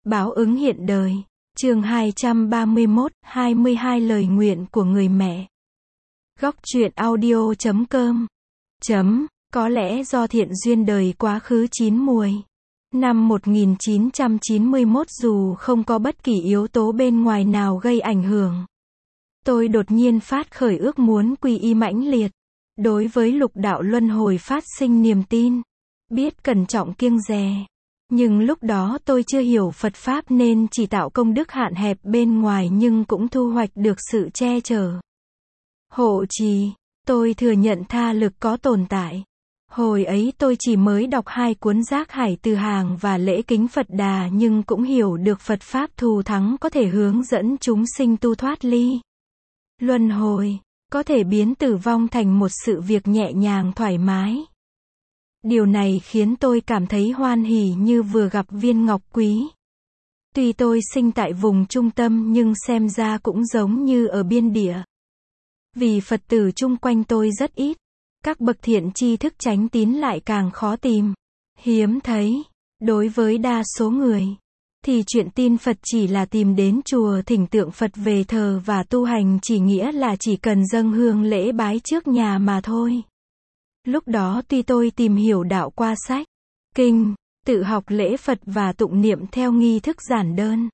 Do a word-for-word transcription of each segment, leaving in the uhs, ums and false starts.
Báo ứng hiện đời. Chương hai trăm ba mươi mốt, hai mươi hai lời nguyện của người mẹ. Góc truyện audio chấm com. Chấm, có lẽ do thiện duyên đời quá khứ chín muồi. Năm một nghìn chín trăm chín mươi mốt, dù không có bất kỳ yếu tố bên ngoài nào gây ảnh hưởng, tôi đột nhiên phát khởi ước muốn quy y mãnh liệt. Đối với lục đạo luân hồi phát sinh niềm tin, biết cẩn trọng kiêng dè. Nhưng lúc đó tôi chưa hiểu Phật Pháp nên chỉ tạo công đức hạn hẹp bên ngoài nhưng cũng thu hoạch được sự che chở, hộ trì. Tôi thừa nhận tha lực có tồn tại. Hồi ấy tôi chỉ mới đọc hai cuốn Giác Hải Từ Hàng và Lễ Kính Phật Đà nhưng cũng hiểu được Phật Pháp thù thắng có thể hướng dẫn chúng sinh tu thoát ly luân hồi, có thể biến tử vong thành một sự việc nhẹ nhàng thoải mái. Điều này khiến tôi cảm thấy hoan hỉ như vừa gặp viên ngọc quý. Tuy tôi sinh tại vùng trung tâm nhưng xem ra cũng giống như ở biên địa. Vì Phật tử chung quanh tôi rất ít, các bậc thiện tri thức chánh tín lại càng khó tìm, hiếm thấy. Đối với đa số người, thì chuyện tin Phật chỉ là tìm đến chùa thỉnh tượng Phật về thờ và tu hành chỉ nghĩa là chỉ cần dâng hương lễ bái trước nhà mà thôi. Lúc đó tuy tôi tìm hiểu đạo qua sách, kinh, tự học lễ Phật và tụng niệm theo nghi thức giản đơn,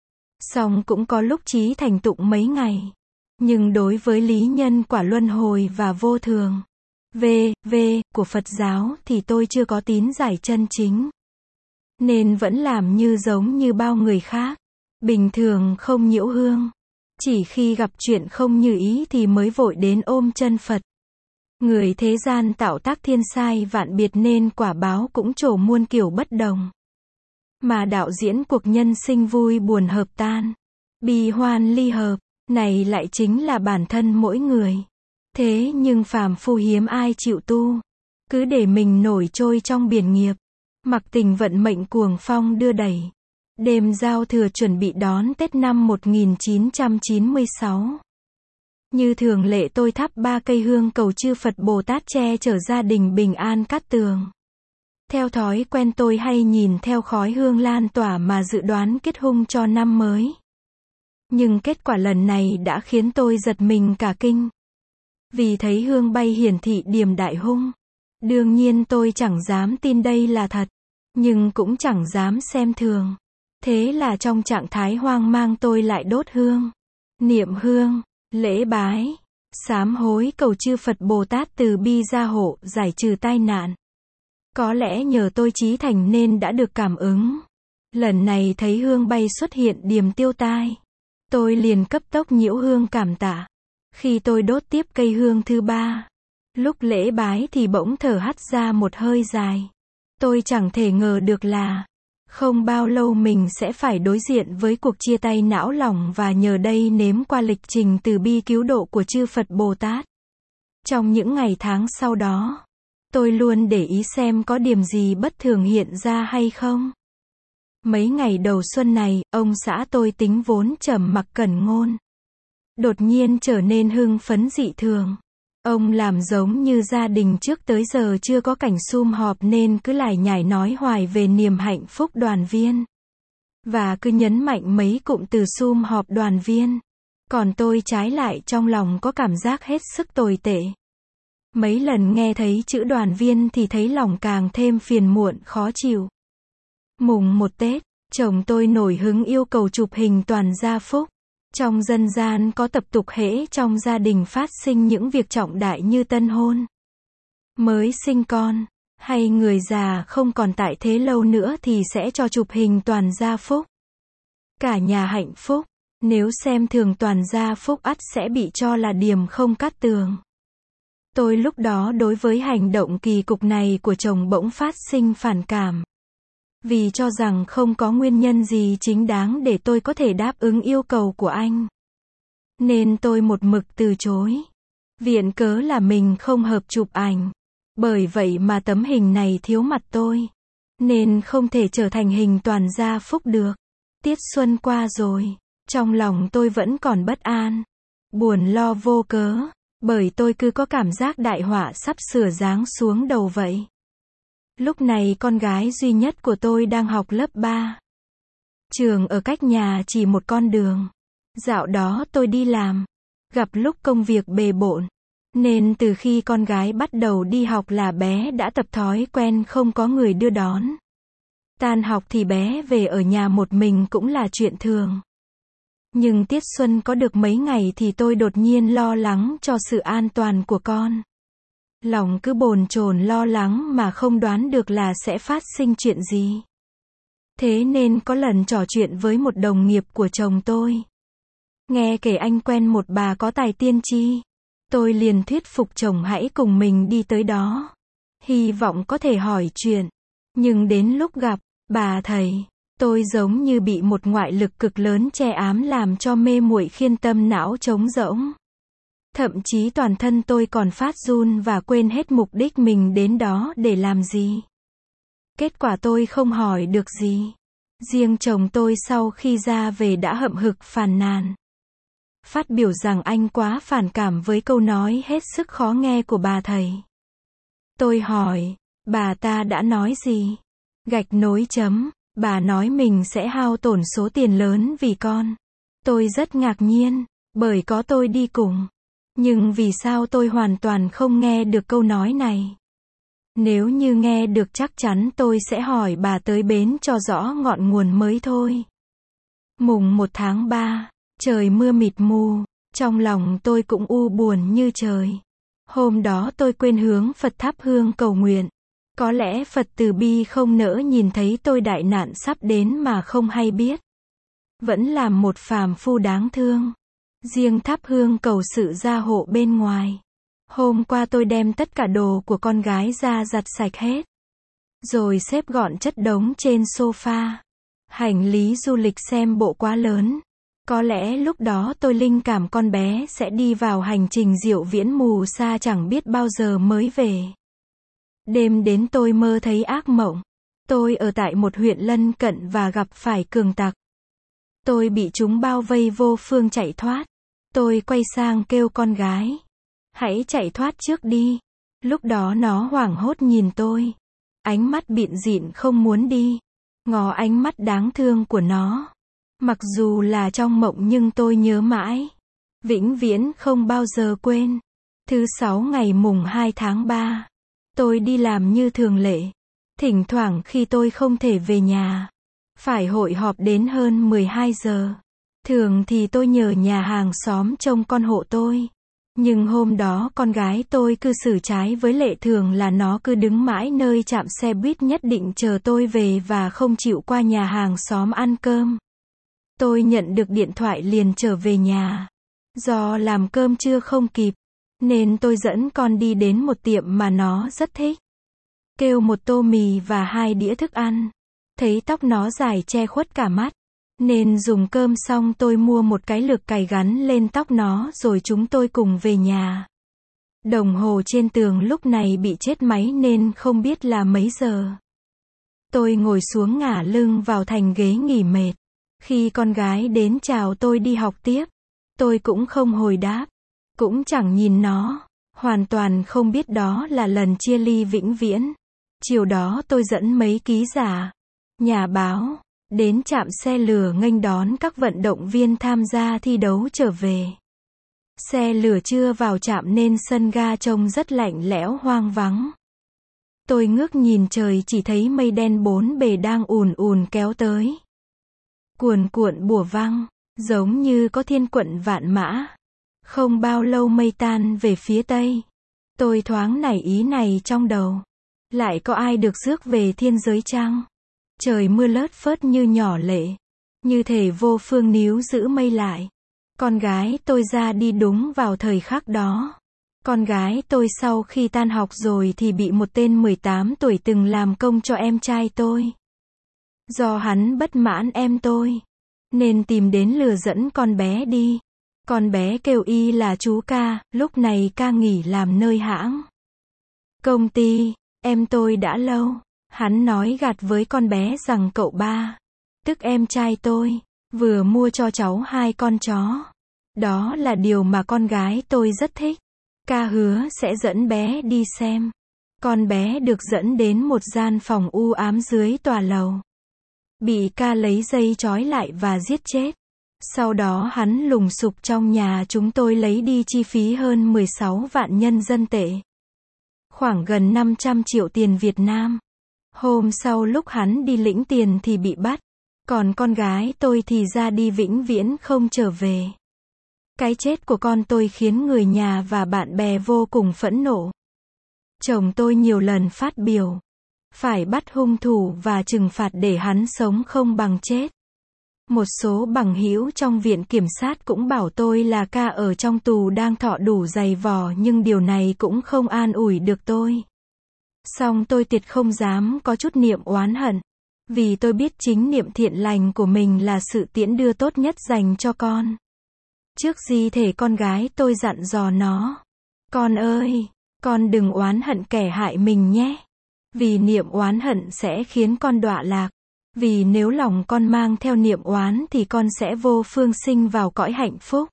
song cũng có lúc chí thành tụng mấy ngày. Nhưng đối với lý nhân quả luân hồi và vô thường, v v của Phật giáo thì tôi chưa có tín giải chân chính. Nên vẫn làm như giống như bao người khác, bình thường không nhiễu hương. Chỉ khi gặp chuyện không như ý thì mới vội đến ôm chân Phật. Người thế gian tạo tác thiên sai vạn biệt nên quả báo cũng trổ muôn kiểu bất đồng. Mà đạo diễn cuộc nhân sinh vui buồn hợp tan, bi hoan ly hợp, này lại chính là bản thân mỗi người. Thế nhưng phàm phu hiếm ai chịu tu, cứ để mình nổi trôi trong biển nghiệp, mặc tình vận mệnh cuồng phong đưa đẩy. Đêm giao thừa chuẩn bị đón Tết năm một nghìn chín trăm chín mươi sáu. Như thường lệ tôi thắp ba cây hương cầu chư Phật Bồ Tát che chở gia đình bình an cát tường. Theo thói quen tôi hay nhìn theo khói hương lan tỏa mà dự đoán kết hung cho năm mới. Nhưng kết quả lần này đã khiến tôi giật mình cả kinh. Vì thấy hương bay hiển thị điềm đại hung. Đương nhiên tôi chẳng dám tin đây là thật, nhưng cũng chẳng dám xem thường. Thế là trong trạng thái hoang mang tôi lại đốt hương, niệm hương, lễ bái, sám hối cầu chư Phật Bồ Tát từ bi gia hộ, giải trừ tai nạn. Có lẽ nhờ tôi chí thành nên đã được cảm ứng. Lần này thấy hương bay xuất hiện điềm tiêu tai, tôi liền cấp tốc nhiễu hương cảm tạ. Khi tôi đốt tiếp cây hương thứ ba, lúc lễ bái thì bỗng thở hắt ra một hơi dài. Tôi chẳng thể ngờ được là không bao lâu mình sẽ phải đối diện với cuộc chia tay não lòng và nhờ đây nếm qua lịch trình từ bi cứu độ của chư Phật Bồ Tát. Trong những ngày tháng sau đó, tôi luôn để ý xem có điểm gì bất thường hiện ra hay không. Mấy ngày đầu xuân này, ông xã tôi tính vốn trầm mặc cẩn ngôn, đột nhiên trở nên hưng phấn dị thường. Ông làm giống như gia đình trước tới giờ chưa có cảnh sum họp nên cứ lải nhải nói hoài về niềm hạnh phúc đoàn viên. Và cứ nhấn mạnh mấy cụm từ sum họp đoàn viên. Còn tôi trái lại trong lòng có cảm giác hết sức tồi tệ. Mấy lần nghe thấy chữ đoàn viên thì thấy lòng càng thêm phiền muộn khó chịu. Mùng một Tết, chồng tôi nổi hứng yêu cầu chụp hình toàn gia phúc. Trong dân gian có tập tục hễ trong gia đình phát sinh những việc trọng đại như tân hôn, mới sinh con, hay người già không còn tại thế lâu nữa thì sẽ cho chụp hình toàn gia phúc. Cả nhà hạnh phúc, nếu xem thường toàn gia phúc ắt sẽ bị cho là điềm không cát tường. Tôi lúc đó đối với hành động kỳ cục này của chồng bỗng phát sinh phản cảm. Vì cho rằng không có nguyên nhân gì chính đáng để tôi có thể đáp ứng yêu cầu của anh. Nên tôi một mực từ chối. Viện cớ là mình không hợp chụp ảnh. Bởi vậy mà tấm hình này thiếu mặt tôi. Nên không thể trở thành hình toàn gia phúc được. Tiết xuân qua rồi. Trong lòng tôi vẫn còn bất an. Buồn lo vô cớ. Bởi tôi cứ có cảm giác đại họa sắp sửa giáng xuống đầu vậy. Lúc này con gái duy nhất của tôi đang học lớp ba. Trường ở cách nhà chỉ một con đường. Dạo đó tôi đi làm, gặp lúc công việc bề bộn, nên từ khi con gái bắt đầu đi học là bé đã tập thói quen không có người đưa đón. Tan học thì bé về ở nhà một mình cũng là chuyện thường. Nhưng tiết xuân có được mấy ngày thì tôi đột nhiên lo lắng cho sự an toàn của con. Lòng cứ bồn chồn lo lắng mà không đoán được là sẽ phát sinh chuyện gì. Thế nên có lần trò chuyện với một đồng nghiệp của chồng tôi. Nghe kể anh quen một bà có tài tiên tri. Tôi liền thuyết phục chồng hãy cùng mình đi tới đó. Hy vọng có thể hỏi chuyện. Nhưng đến lúc gặp, bà thầy, tôi giống như bị một ngoại lực cực lớn che ám làm cho mê muội khiên tâm não trống rỗng. Thậm chí toàn thân tôi còn phát run và quên hết mục đích mình đến đó để làm gì. Kết quả tôi không hỏi được gì. Riêng chồng tôi sau khi ra về đã hậm hực phàn nàn. Phát biểu rằng anh quá phản cảm với câu nói hết sức khó nghe của bà thầy. Tôi hỏi, bà ta đã nói gì? Gạch nối chấm, bà nói mình sẽ hao tổn số tiền lớn vì con. Tôi rất ngạc nhiên, bởi có tôi đi cùng. Nhưng vì sao tôi hoàn toàn không nghe được câu nói này? Nếu như nghe được chắc chắn tôi sẽ hỏi bà tới bến cho rõ ngọn nguồn mới thôi. Mùng một tháng ba, trời mưa mịt mù, trong lòng tôi cũng u buồn như trời. Hôm đó tôi quên hướng Phật thắp hương cầu nguyện. Có lẽ Phật từ bi không nỡ nhìn thấy tôi đại nạn sắp đến mà không hay biết. Vẫn làm một phàm phu đáng thương. Riêng thắp hương cầu sự gia hộ bên ngoài. Hôm qua tôi đem tất cả đồ của con gái ra giặt sạch hết. Rồi xếp gọn chất đống trên sofa. Hành lý du lịch xem bộ quá lớn. Có lẽ lúc đó tôi linh cảm con bé sẽ đi vào hành trình diệu viễn mù xa chẳng biết bao giờ mới về. Đêm đến tôi mơ thấy ác mộng. Tôi ở tại một huyện lân cận và gặp phải cường tặc. Tôi bị chúng bao vây vô phương chạy thoát. Tôi quay sang kêu con gái. Hãy chạy thoát trước đi. Lúc đó nó hoảng hốt nhìn tôi. Ánh mắt bịn dịn không muốn đi. Ngó ánh mắt đáng thương của nó. Mặc dù là trong mộng nhưng tôi nhớ mãi. Vĩnh viễn không bao giờ quên. Thứ sáu ngày mùng hai tháng ba. Tôi đi làm như thường lệ. Thỉnh thoảng khi tôi không thể về nhà. Phải hội họp đến hơn mười hai giờ. Thường thì tôi nhờ nhà hàng xóm trông con hộ tôi. Nhưng hôm đó con gái tôi cư xử trái với lệ thường là nó cứ đứng mãi nơi trạm xe buýt nhất định chờ tôi về và không chịu qua nhà hàng xóm ăn cơm. Tôi nhận được điện thoại liền trở về nhà. Do làm cơm trưa không kịp, nên tôi dẫn con đi đến một tiệm mà nó rất thích. Kêu một tô mì và hai đĩa thức ăn. Thấy tóc nó dài che khuất cả mắt. Nên dùng cơm xong tôi mua một cái lược cày gắn lên tóc nó rồi chúng tôi cùng về nhà. Đồng hồ trên tường lúc này bị chết máy nên không biết là mấy giờ. Tôi ngồi xuống ngả lưng vào thành ghế nghỉ mệt. Khi con gái đến chào tôi đi học tiếp, tôi cũng không hồi đáp, cũng chẳng nhìn nó, hoàn toàn không biết đó là lần chia ly vĩnh viễn. Chiều đó tôi dẫn mấy ký giả, nhà báo, đến trạm xe lửa nghênh đón các vận động viên tham gia thi đấu trở về. Xe lửa chưa vào trạm nên sân ga trông rất lạnh lẽo hoang vắng. Tôi ngước nhìn trời chỉ thấy mây đen bốn bề đang ùn ùn kéo tới. Cuồn cuộn bủa văng, giống như có thiên quận vạn mã. Không bao lâu mây tan về phía tây. Tôi thoáng nảy ý này trong đầu. Lại có ai được rước về thiên giới chăng? Trời mưa lất phớt như nhỏ lệ. Như thể vô phương níu giữ mây lại. Con gái tôi ra đi đúng vào thời khắc đó. Con gái tôi sau khi tan học rồi thì bị một tên mười tám tuổi từng làm công cho em trai tôi. Do hắn bất mãn em tôi, nên tìm đến lừa dẫn con bé đi. Con bé kêu y là chú ca, lúc này ca nghỉ làm nơi hãng công ty, em tôi đã lâu. Hắn nói gạt với con bé rằng cậu ba, tức em trai tôi, vừa mua cho cháu hai con chó. Đó là điều mà con gái tôi rất thích. Ca hứa sẽ dẫn bé đi xem. Con bé được dẫn đến một gian phòng u ám dưới tòa lầu. bị ca lấy dây trói lại và giết chết. Sau đó hắn lùng sục trong nhà chúng tôi lấy đi chi phí hơn mười sáu vạn nhân dân tệ. Khoảng gần năm trăm triệu tiền Việt Nam. Hôm sau lúc hắn đi lĩnh tiền thì bị bắt. Còn con gái tôi thì ra đi vĩnh viễn không trở về. Cái chết của con tôi khiến người nhà và bạn bè vô cùng phẫn nộ. Chồng tôi nhiều lần phát biểu. Phải bắt hung thủ và trừng phạt để hắn sống không bằng chết. Một số bằng hữu trong viện kiểm sát cũng bảo tôi là ca ở trong tù đang thọ đủ dày vò nhưng điều này cũng không an ủi được tôi. Song tôi tuyệt không dám có chút niệm oán hận. Vì tôi biết chính niệm thiện lành của mình là sự tiễn đưa tốt nhất dành cho con. Trước di thể con gái tôi dặn dò nó. Con ơi, con đừng oán hận kẻ hại mình nhé. Vì niệm oán hận sẽ khiến con đọa lạc. Vì nếu lòng con mang theo niệm oán thì con sẽ vô phương sinh vào cõi hạnh phúc.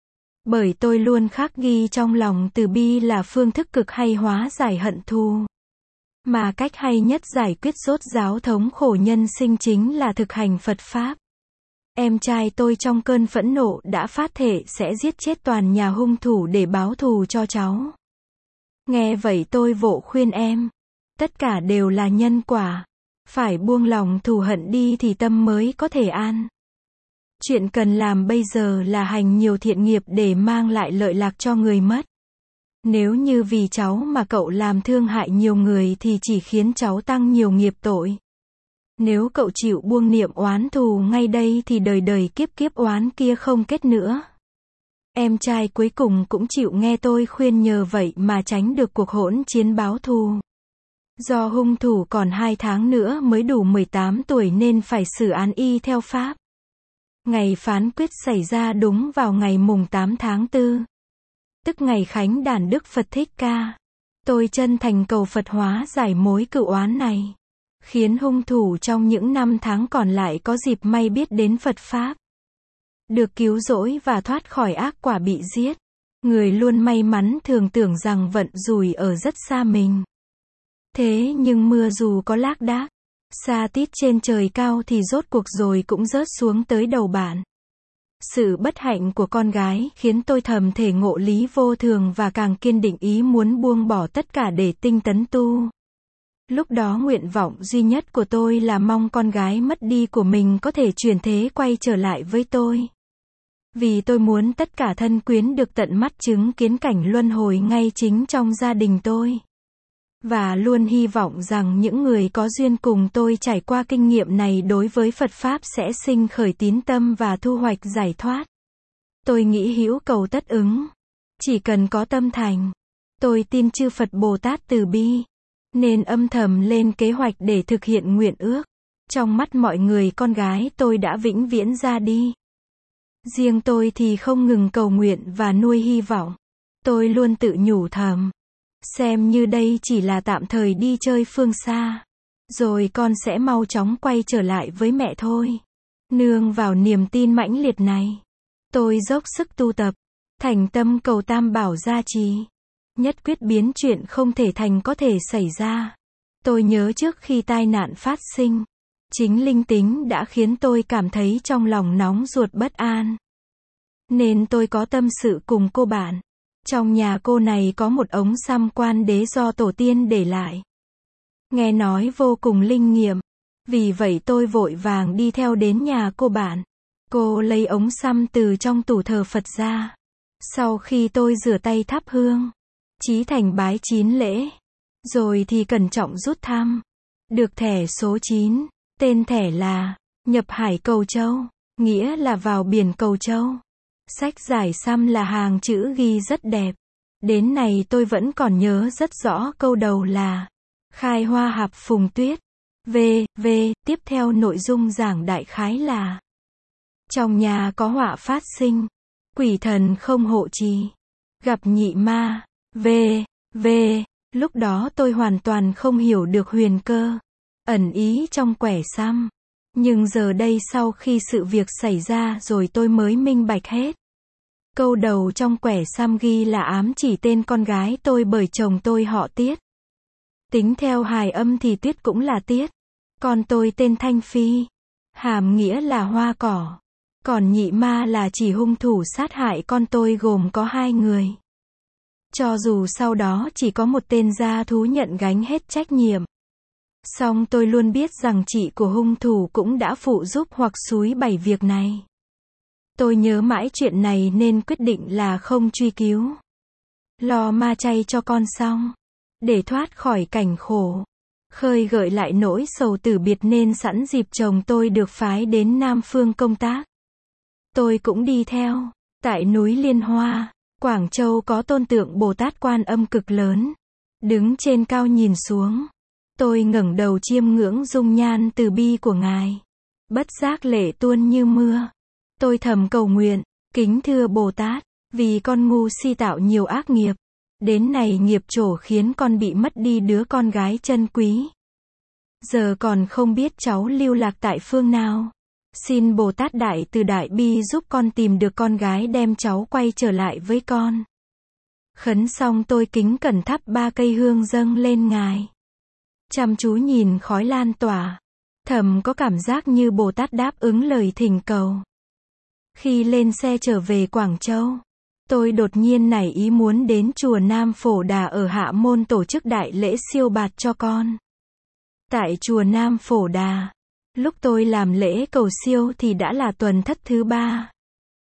Bởi tôi luôn khắc ghi trong lòng từ bi là phương thức cực hay hóa giải hận thù. Mà cách hay nhất giải quyết rốt ráo thống khổ nhân sinh chính là thực hành Phật Pháp. Em trai tôi trong cơn phẫn nộ đã phát thệ sẽ giết chết toàn nhà hung thủ để báo thù cho cháu. Nghe vậy tôi vội khuyên em. Tất cả đều là nhân quả. Phải buông lòng thù hận đi thì tâm mới có thể an. Chuyện cần làm bây giờ là hành nhiều thiện nghiệp để mang lại lợi lạc cho người mất. Nếu như vì cháu mà cậu làm thương hại nhiều người thì chỉ khiến cháu tăng nhiều nghiệp tội. Nếu cậu chịu buông niệm oán thù ngay đây thì đời đời kiếp kiếp oán kia không kết nữa. Em trai cuối cùng cũng chịu nghe tôi khuyên nhờ vậy mà tránh được cuộc hỗn chiến báo thù. Do hung thủ còn hai tháng nữa mới đủ mười tám tuổi nên phải xử án y theo pháp. Ngày phán quyết xảy ra đúng vào ngày mùng tám tháng tư. Tức ngày khánh đản Đức Phật Thích Ca. Tôi chân thành cầu Phật hóa giải mối cựu oán này. Khiến hung thủ trong những năm tháng còn lại có dịp may biết đến Phật Pháp. Được cứu rỗi và thoát khỏi ác quả bị giết. Người luôn may mắn thường tưởng rằng vận rủi ở rất xa mình. Thế nhưng mưa dù có lác đác, sa tít trên trời cao thì rốt cuộc rồi cũng rớt xuống tới đầu bạn. Sự bất hạnh của con gái khiến tôi thầm thể ngộ lý vô thường và càng kiên định ý muốn buông bỏ tất cả để tinh tấn tu. Lúc đó nguyện vọng duy nhất của tôi là mong con gái mất đi của mình có thể chuyển thế quay trở lại với tôi. Vì tôi muốn tất cả thân quyến được tận mắt chứng kiến cảnh luân hồi ngay chính trong gia đình tôi. Và luôn hy vọng rằng những người có duyên cùng tôi trải qua kinh nghiệm này đối với Phật Pháp sẽ sinh khởi tín tâm và thu hoạch giải thoát. Tôi nghĩ hữu cầu tất ứng. Chỉ cần có tâm thành. Tôi tin chư Phật Bồ Tát từ bi. Nên âm thầm lên kế hoạch để thực hiện nguyện ước. Trong mắt mọi người con gái tôi đã vĩnh viễn ra đi. Riêng tôi thì không ngừng cầu nguyện và nuôi hy vọng. Tôi luôn tự nhủ thầm. Xem như đây chỉ là tạm thời đi chơi phương xa. Rồi con sẽ mau chóng quay trở lại với mẹ thôi. Nương vào niềm tin mãnh liệt này. Tôi dốc sức tu tập. Thành tâm cầu Tam Bảo gia trì. Nhất quyết biến chuyện không thể thành có thể xảy ra. Tôi nhớ trước khi tai nạn phát sinh. Chính linh tính đã khiến tôi cảm thấy trong lòng nóng ruột bất an. Nên tôi có tâm sự cùng cô bạn. Trong nhà cô này có một ống xăm quan đế do tổ tiên để lại. Nghe nói vô cùng linh nghiệm. Vì vậy tôi vội vàng đi theo đến nhà cô bạn. Cô lấy ống xăm từ trong tủ thờ Phật ra. Sau khi tôi rửa tay thắp hương, chí thành bái chín lễ, rồi thì cẩn trọng rút thăm. Được thẻ số chín, tên thẻ là Nhập Hải Cầu Châu, nghĩa là vào biển Cầu Châu. Sách giải xăm là hàng chữ ghi rất đẹp. Đến này tôi vẫn còn nhớ rất rõ câu đầu là Khai Hoa Hạp Phùng Tuyết. V, V, tiếp theo nội dung giảng đại khái là trong nhà có họa phát sinh, quỷ thần không hộ trì, gặp nhị ma. V, V, lúc đó tôi hoàn toàn không hiểu được huyền cơ, ẩn ý trong quẻ xăm. Nhưng giờ đây sau khi sự việc xảy ra rồi tôi mới minh bạch hết. Câu đầu trong quẻ xăm ghi là ám chỉ tên con gái tôi bởi chồng tôi họ Tiết. Tính theo hài âm thì Tuyết cũng là Tiết. Con tôi tên Thanh Phi. hàm nghĩa là hoa cỏ. Còn nhị ma là chỉ hung thủ sát hại con tôi gồm có hai người. Cho dù sau đó chỉ có một tên gia thú nhận gánh hết trách nhiệm. Song tôi luôn biết rằng chị của hung thủ cũng đã phụ giúp hoặc xúi bày việc này. Tôi nhớ mãi chuyện này nên quyết định là không truy cứu. Lo ma chay cho con xong. Để thoát khỏi cảnh khổ. Khơi gợi lại nỗi sầu tử biệt nên sẵn dịp chồng tôi được phái đến Nam Phương công tác. Tôi cũng đi theo. Tại núi Liên Hoa, Quảng Châu có tôn tượng Bồ Tát Quan Âm cực lớn. Đứng trên cao nhìn xuống. Tôi ngẩng đầu chiêm ngưỡng dung nhan từ bi của Ngài. Bất giác lệ tuôn như mưa. Tôi thầm cầu nguyện, kính thưa Bồ Tát, vì con ngu si tạo nhiều ác nghiệp. Đến này nghiệp trổ khiến con bị mất đi đứa con gái chân quý. Giờ còn không biết cháu lưu lạc tại phương nào. Xin Bồ Tát Đại Từ Đại Bi giúp con tìm được con gái đem cháu quay trở lại với con. Khấn xong tôi kính cẩn thắp ba cây hương dâng lên Ngài. Chăm chú nhìn khói lan tỏa. Thầm có cảm giác như Bồ Tát đáp ứng lời thỉnh cầu. Khi lên xe trở về Quảng Châu, tôi đột nhiên nảy ý muốn đến chùa Nam Phổ Đà ở Hạ Môn tổ chức đại lễ siêu bạt cho con. Tại chùa Nam Phổ Đà, lúc tôi làm lễ cầu siêu thì đã là tuần thất thứ ba.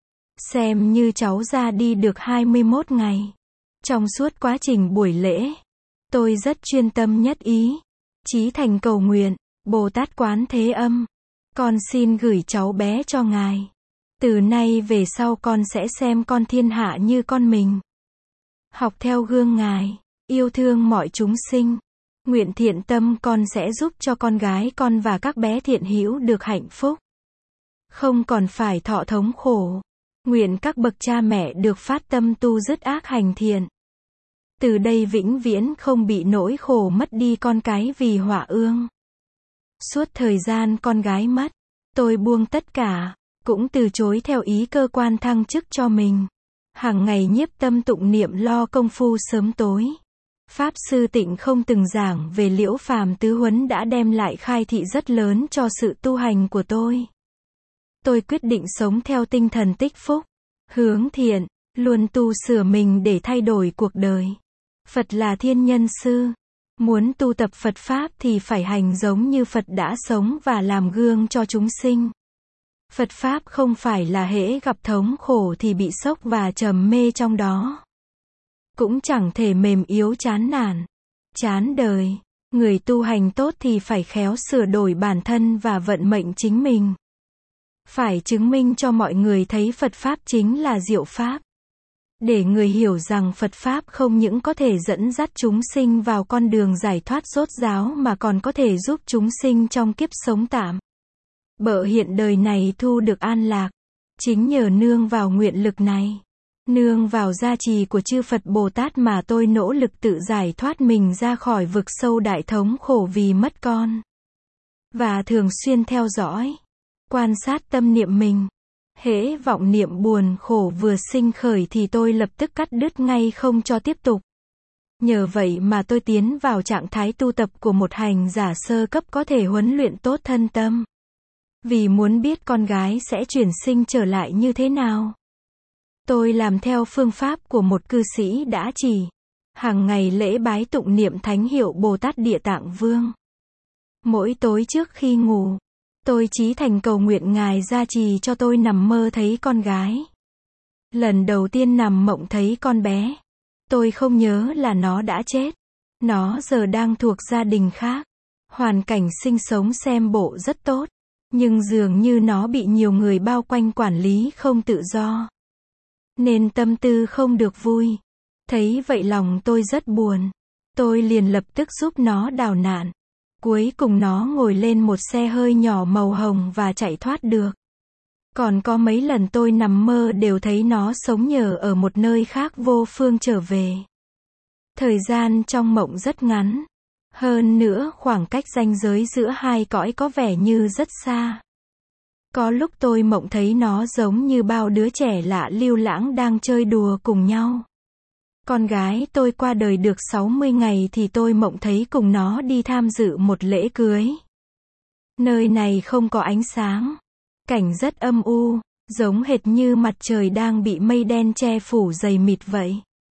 Xem như cháu ra đi được hai mươi mốt ngày. Trong suốt quá trình buổi lễ, tôi rất chuyên tâm nhất ý, chí thành cầu nguyện, Bồ Tát Quán Thế Âm, con xin gửi cháu bé cho Ngài. Từ nay về sau con sẽ xem con thiên hạ như con mình. Học theo gương Ngài, yêu thương mọi chúng sinh. Nguyện thiện tâm con sẽ giúp cho con gái con và các bé thiện hữu được hạnh phúc. Không còn phải thọ thống khổ. Nguyện các bậc cha mẹ được phát tâm tu dứt ác hành thiện. Từ đây vĩnh viễn không bị nỗi khổ mất đi con cái vì họa ương. Suốt thời gian con gái mất, tôi buông tất cả, cũng từ chối theo ý cơ quan thăng chức cho mình. Hàng ngày nhiếp tâm tụng niệm lo công phu sớm tối. Pháp Sư Tịnh không từng giảng về Liễu Phàm tứ huấn đã đem lại khai thị rất lớn cho sự tu hành của tôi. Tôi quyết định sống theo tinh thần tích phúc, hướng thiện, luôn tu sửa mình để thay đổi cuộc đời. Phật là thiên nhân sư. Muốn tu tập Phật Pháp thì phải hành giống như Phật đã sống và làm gương cho chúng sinh. Phật Pháp không phải là hễ gặp thống khổ thì bị sốc và trầm mê trong đó. Cũng chẳng thể mềm yếu chán nản, chán đời. Người tu hành tốt thì phải khéo sửa đổi bản thân và vận mệnh chính mình. Phải chứng minh cho mọi người thấy Phật Pháp chính là diệu Pháp. Để người hiểu rằng Phật Pháp không những có thể dẫn dắt chúng sinh vào con đường giải thoát rốt ráo mà còn có thể giúp chúng sinh trong kiếp sống tạm bợ hiện đời này thu được an lạc. Chính nhờ nương vào nguyện lực này, nương vào gia trì của chư Phật Bồ Tát mà tôi nỗ lực tự giải thoát mình ra khỏi vực sâu đại thống khổ vì mất con. Và thường xuyên theo dõi, quan sát tâm niệm mình. Hễ vọng niệm buồn khổ vừa sinh khởi thì tôi lập tức cắt đứt ngay không cho tiếp tục. Nhờ vậy mà tôi tiến vào trạng thái tu tập của một hành giả sơ cấp có thể huấn luyện tốt thân tâm. Vì muốn biết con gái sẽ chuyển sinh trở lại như thế nào, tôi làm theo phương pháp của một cư sĩ đã chỉ. Hàng ngày lễ bái tụng niệm thánh hiệu Bồ Tát Địa Tạng Vương. Mỗi tối trước khi ngủ, tôi chí thành cầu nguyện Ngài gia trì cho tôi nằm mơ thấy con gái. Lần đầu tiên nằm mộng thấy con bé, tôi không nhớ là nó đã chết. Nó giờ đang thuộc gia đình khác. Hoàn cảnh sinh sống xem bộ rất tốt. Nhưng dường như nó bị nhiều người bao quanh quản lý không tự do. Nên tâm tư không được vui. Thấy vậy lòng tôi rất buồn. Tôi liền lập tức giúp nó đào nạn. Cuối cùng nó ngồi lên một xe hơi nhỏ màu hồng và chạy thoát được. Còn có mấy lần tôi nằm mơ đều thấy nó sống nhờ ở một nơi khác vô phương trở về. Thời gian trong mộng rất ngắn. Hơn nữa khoảng cách ranh giới giữa hai cõi có vẻ như rất xa. Có lúc tôi mộng thấy nó giống như bao đứa trẻ lạ lưu lãng đang chơi đùa cùng nhau. Con gái tôi qua đời được sáu mươi ngày thì tôi mộng thấy cùng nó đi tham dự một lễ cưới. Nơi này không có ánh sáng. Cảnh rất âm u, giống hệt như mặt trời đang bị mây đen che phủ dày mịt vậy.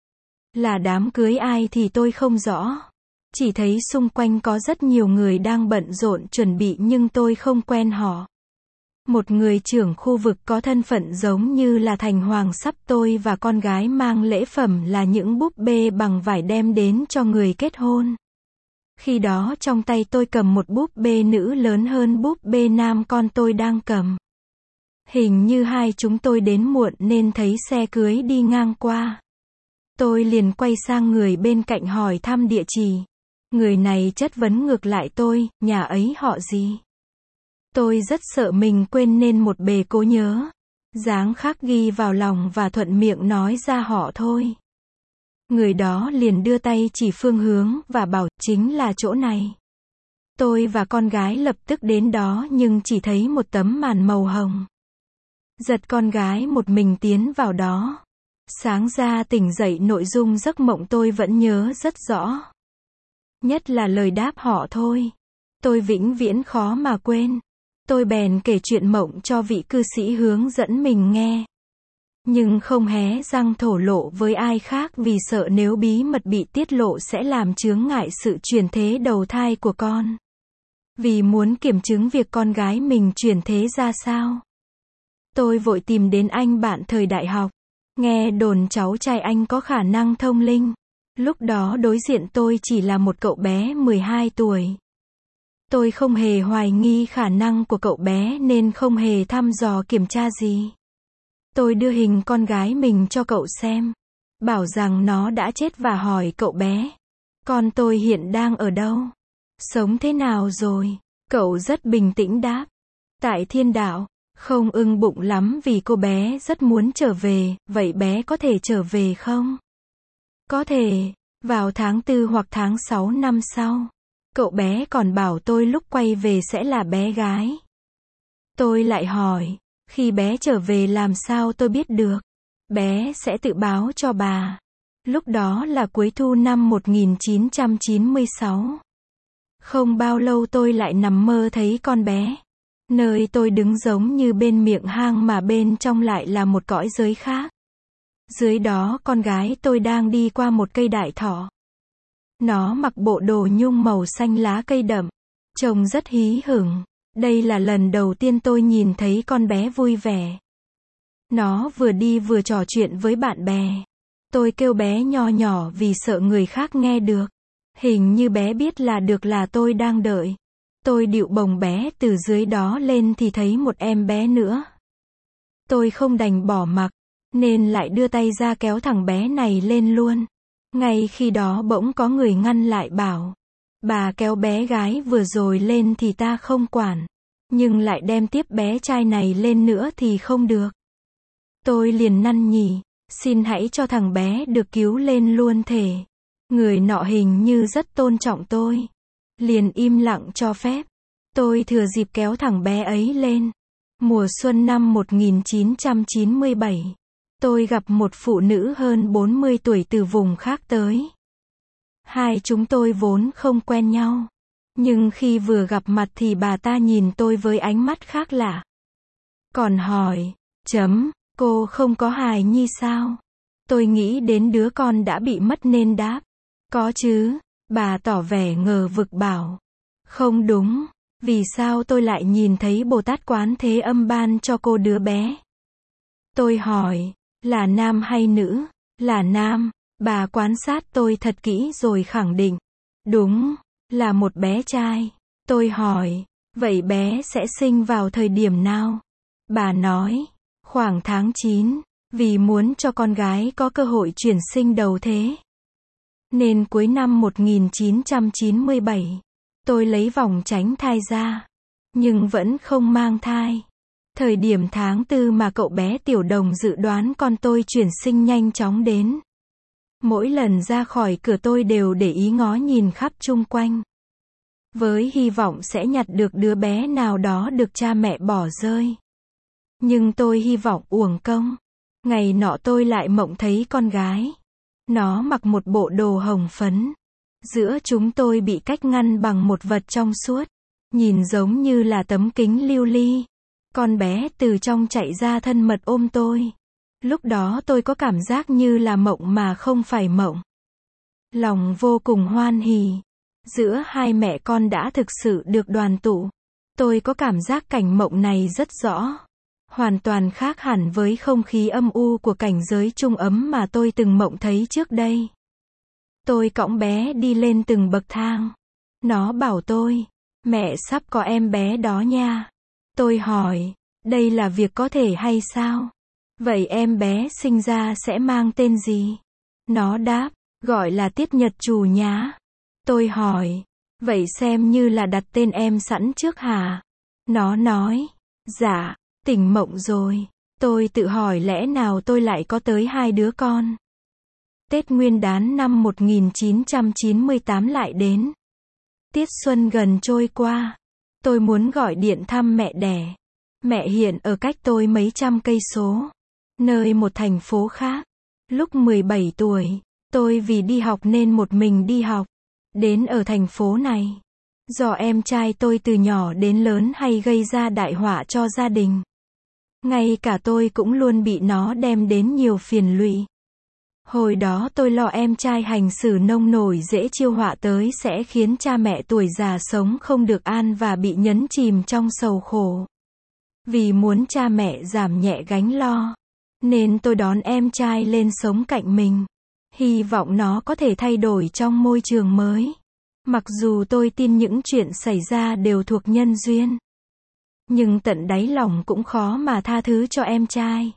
Là đám cưới ai thì tôi không rõ. Chỉ thấy xung quanh có rất nhiều người đang bận rộn chuẩn bị nhưng tôi không quen họ. Một người trưởng khu vực có thân phận giống như là thành hoàng sắp tôi và con gái mang lễ phẩm là những búp bê bằng vải đem đến cho người kết hôn. Khi đó trong tay tôi cầm một búp bê nữ lớn hơn búp bê nam con tôi đang cầm. Hình như hai chúng tôi đến muộn nên thấy xe cưới đi ngang qua. Tôi liền quay sang người bên cạnh hỏi thăm địa chỉ. Người này chất vấn ngược lại tôi, nhà ấy họ gì? Tôi rất sợ mình quên nên một bề cố nhớ. Dáng khắc ghi vào lòng và thuận miệng nói ra họ thôi. Người đó liền đưa tay chỉ phương hướng và bảo chính là chỗ này. Tôi và con gái lập tức đến đó nhưng chỉ thấy một tấm màn màu hồng. Giật con gái một mình tiến vào đó. Sáng ra tỉnh dậy nội dung giấc mộng tôi vẫn nhớ rất rõ. Nhất là lời đáp họ thôi. Tôi vĩnh viễn khó mà quên. Tôi bèn kể chuyện mộng cho vị cư sĩ hướng dẫn mình nghe. Nhưng không hé răng thổ lộ với ai khác vì sợ nếu bí mật bị tiết lộ sẽ làm chướng ngại sự chuyển thế đầu thai của con. Vì muốn kiểm chứng việc con gái mình chuyển thế ra sao. Tôi vội tìm đến anh bạn thời đại học. Nghe đồn cháu trai anh có khả năng thông linh. Lúc đó đối diện tôi chỉ là một cậu bé mười hai tuổi. Tôi không hề hoài nghi khả năng của cậu bé nên không hề thăm dò kiểm tra gì. Tôi đưa hình con gái mình cho cậu xem. Bảo rằng nó đã chết và hỏi cậu bé. Con tôi hiện đang ở đâu? Sống thế nào rồi? Cậu rất bình tĩnh đáp. Tại thiên đạo. Không ưng bụng lắm vì cô bé rất muốn trở về, vậy bé có thể trở về không? Có thể, vào tháng tư hoặc tháng sáu năm sau. Cậu bé còn bảo tôi lúc quay về sẽ là bé gái. Tôi lại hỏi, khi bé trở về làm sao tôi biết được? Bé sẽ tự báo cho bà. Lúc đó là cuối thu năm một nghìn chín trăm chín mươi sáu. Không bao lâu tôi lại nằm mơ thấy con bé. Nơi tôi đứng giống như bên miệng hang mà bên trong lại là một cõi giới khác. Dưới đó con gái tôi đang đi qua một cây đại thọ. Nó mặc bộ đồ nhung màu xanh lá cây đậm. Trông rất hí hửng. Đây là lần đầu tiên tôi nhìn thấy con bé vui vẻ. Nó vừa đi vừa trò chuyện với bạn bè. Tôi kêu bé nho nhỏ vì sợ người khác nghe được. Hình như bé biết là được là tôi đang đợi. Tôi điệu bồng bé từ dưới đó lên thì thấy một em bé nữa. Tôi không đành bỏ mặc, nên lại đưa tay ra kéo thằng bé này lên luôn. Ngay khi đó bỗng có người ngăn lại bảo. Bà kéo bé gái vừa rồi lên thì ta không quản. Nhưng lại đem tiếp bé trai này lên nữa thì không được. Tôi liền năn nỉ. Xin hãy cho thằng bé được cứu lên luôn thể. Người nọ hình như rất tôn trọng tôi. Liền im lặng cho phép. Tôi thừa dịp kéo thằng bé ấy lên. Mùa xuân năm một nghìn chín trăm chín mươi bảy. Tôi gặp một phụ nữ hơn bốn mươi tuổi từ vùng khác tới. Hai chúng tôi vốn không quen nhau. Nhưng khi vừa gặp mặt thì bà ta nhìn tôi với ánh mắt khác lạ. Còn hỏi, chấm, cô không có hài nhi sao? Tôi nghĩ đến đứa con đã bị mất nên đáp. Có chứ, bà tỏ vẻ ngờ vực bảo. Không đúng, vì sao tôi lại nhìn thấy Bồ Tát Quán Thế Âm ban cho cô đứa bé? Tôi hỏi, là nam hay nữ? Là nam, bà quan sát tôi thật kỹ rồi khẳng định. Đúng, là một bé trai. Tôi hỏi, vậy bé sẽ sinh vào thời điểm nào? Bà nói, khoảng tháng chín, vì muốn cho con gái có cơ hội chuyển sinh đầu thế. Nên cuối năm một nghìn chín trăm chín mươi bảy, tôi lấy vòng tránh thai ra. Nhưng vẫn không mang thai. Thời điểm tháng tư mà cậu bé Tiểu Đồng dự đoán con tôi chuyển sinh nhanh chóng đến. Mỗi lần ra khỏi cửa tôi đều để ý ngó nhìn khắp chung quanh. Với hy vọng sẽ nhặt được đứa bé nào đó được cha mẹ bỏ rơi. Nhưng tôi hy vọng uổng công. Ngày nọ tôi lại mộng thấy con gái. Nó mặc một bộ đồ hồng phấn. Giữa chúng tôi bị cách ngăn bằng một vật trong suốt. nhìn giống như là tấm kính lưu ly. Con bé từ trong chạy ra thân mật ôm tôi. Lúc đó tôi có cảm giác như là mộng mà không phải mộng. Lòng vô cùng hoan hỉ. Giữa hai mẹ con đã thực sự được đoàn tụ. Tôi có cảm giác cảnh mộng này rất rõ. Hoàn toàn khác hẳn với không khí âm u của cảnh giới chung ấm mà tôi từng mộng thấy trước đây. Tôi cõng bé đi lên từng bậc thang. Nó bảo tôi, mẹ sắp có em bé đó nha. Tôi hỏi, đây là việc có thể hay sao? Vậy em bé sinh ra sẽ mang tên gì? Nó đáp, gọi là Tiết Nhật Trù nhá. Tôi hỏi, vậy xem như là đặt tên em sẵn trước hả? Nó nói, dạ, tỉnh mộng rồi. Tôi tự hỏi lẽ nào tôi lại có tới hai đứa con. Tết Nguyên đán năm một nghìn chín trăm chín mươi tám lại đến. Tiết xuân gần trôi qua. Tôi muốn gọi điện thăm mẹ đẻ. Mẹ hiện ở cách tôi mấy trăm cây số. Nơi một thành phố khác. Lúc mười bảy tuổi, tôi vì đi học nên một mình đi học. Đến ở thành phố này. Do em trai tôi từ nhỏ đến lớn hay gây ra đại họa cho gia đình. Ngay cả tôi cũng luôn bị nó đem đến nhiều phiền lụy. Hồi đó tôi lo em trai hành xử nông nổi dễ chiêu họa tới sẽ khiến cha mẹ tuổi già sống không được an và bị nhấn chìm trong sầu khổ. Vì muốn cha mẹ giảm nhẹ gánh lo, nên tôi đón em trai lên sống cạnh mình. Hy vọng nó có thể thay đổi trong môi trường mới. Mặc dù tôi tin những chuyện xảy ra đều thuộc nhân duyên. Nhưng tận đáy lòng cũng khó mà tha thứ cho em trai.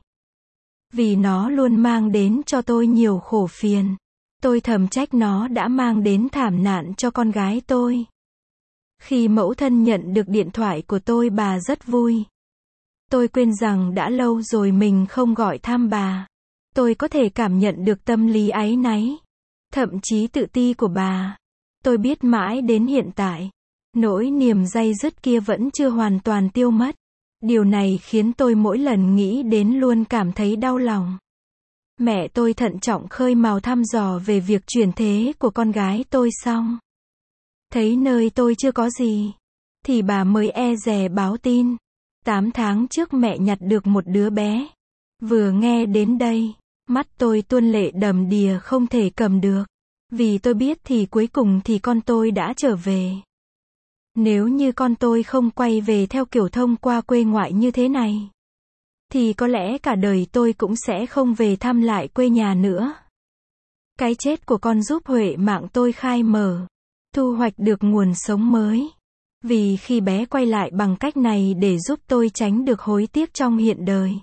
Vì nó luôn mang đến cho tôi nhiều khổ phiền. Tôi thầm trách nó đã mang đến thảm nạn cho con gái tôi. Khi mẫu thân nhận được điện thoại của tôi bà rất vui. Tôi quên rằng đã lâu rồi mình không gọi thăm bà. Tôi có thể cảm nhận được tâm lý áy náy, thậm chí tự ti của bà. Tôi biết mãi đến hiện tại, nỗi niềm day dứt kia vẫn chưa hoàn toàn tiêu mất. Điều này khiến tôi mỗi lần nghĩ đến luôn cảm thấy đau lòng. Mẹ tôi thận trọng khơi mào thăm dò về việc chuyển thế của con gái tôi xong. Thấy nơi tôi chưa có gì, thì bà mới e dè báo tin. Tám tháng trước mẹ nhặt được một đứa bé. Vừa nghe đến đây, mắt tôi tuôn lệ đầm đìa không thể cầm được. Vì tôi biết thì cuối cùng thì con tôi đã trở về. Nếu như con tôi không quay về theo kiểu thông qua quê ngoại như thế này, thì có lẽ cả đời tôi cũng sẽ không về thăm lại quê nhà nữa. Cái chết của con giúp huệ mạng tôi khai mở, thu hoạch được nguồn sống mới. Vì khi bé quay lại bằng cách này để giúp tôi tránh được hối tiếc trong hiện đời,